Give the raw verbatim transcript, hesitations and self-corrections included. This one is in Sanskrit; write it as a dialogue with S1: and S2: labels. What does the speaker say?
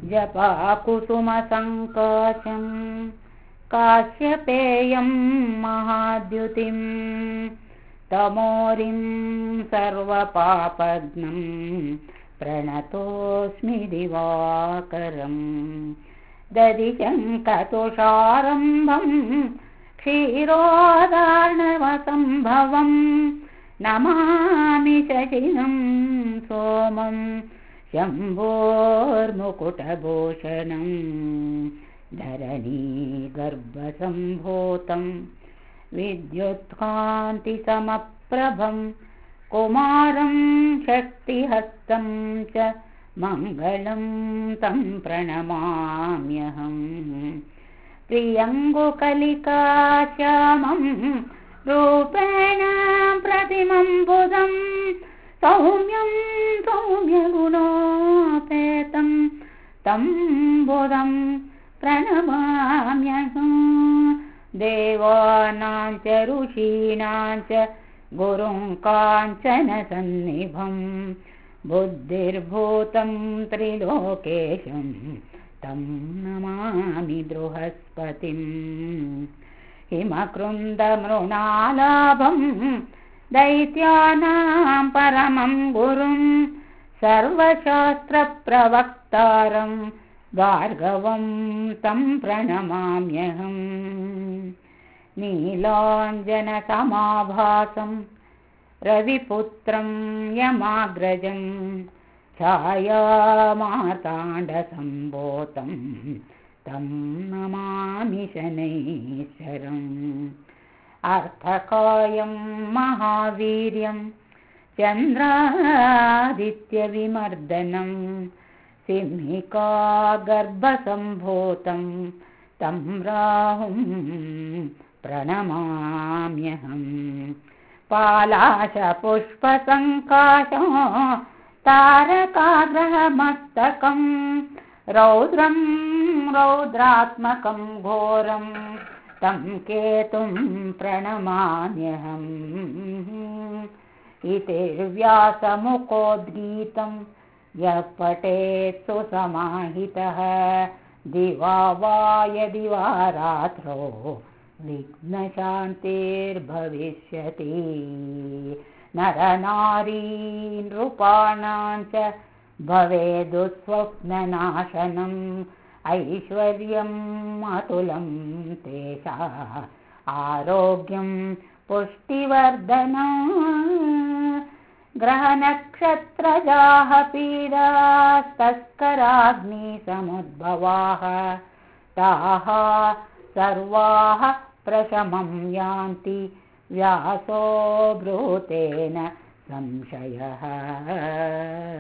S1: जपाकुसुमसङ्काशं काश्यपेयं महाद्युतिं तमोरिं सर्वपापघ्नं प्रणतोऽस्मि दिवाकरं दधिचङ्कतुषारम्भं क्षीरोदार्णवसम्भवं नमामि शशिनं सोमं शम्भोर्मुकुटभूषणं धरणीगर्भसम्भूतं विद्युत्कान्तिसमप्रभं कुमारं शक्तिहस्तं च मङ्गलं तं प्रणमाम्यहम् प्रियङ्गुकलिकाश्यामं रूपेण प्रतिमं बुधं सौम्यं सौम्यगुणोपेतं तं बुधं प्रणमाम्यहम् देवानां च ऋषीणां च गुरुं काञ्चनसन्निभं बुद्धिर्भूतं त्रिलोकेशं तं नमामि बृहस्पतिं हिमकृन्दमृणालाभं दैत्यानां परमं गुरुं सर्वशास्त्रप्रवक्तारं भार्गवं तं प्रणमाम्यहम् नीलाञ्जनसमाभासं रविपुत्रं यमाग्रजं छायामार्ताण्डसम्भूतं तं नमामि शनैश्वरम् अर्थकायं महावीर्यं चन्द्रादित्यविमर्दनं सिंहिकागर्भसम्भूतं तं राहुं प्रणमाम्यहम् पालाशपुष्पसङ्काशं तारकाग्रहमस्तकं रौद्रं रौद्रात्मकं घोरं तं केतुं प्रणमाम्यहम् इतिर्व्यासमुखोद्गीतं यः पठेत् सुसमाहितः दिवा वा यदि वा रात्रौ विघ्नशान्तिर्भविष्यति नरनारी नृपाणां च भवेदुस्वप्ननाशनम् ऐश्वर्यम् अतुलं तेषा आरोग्यं पुष्टिवर्धनम् ग्रहनक्षत्रजाः पीडास्तस्कराग्निसमुद्भवाः ताः सर्वाः प्रशमं यान्ति व्यासो ब्रूतेन संशयः।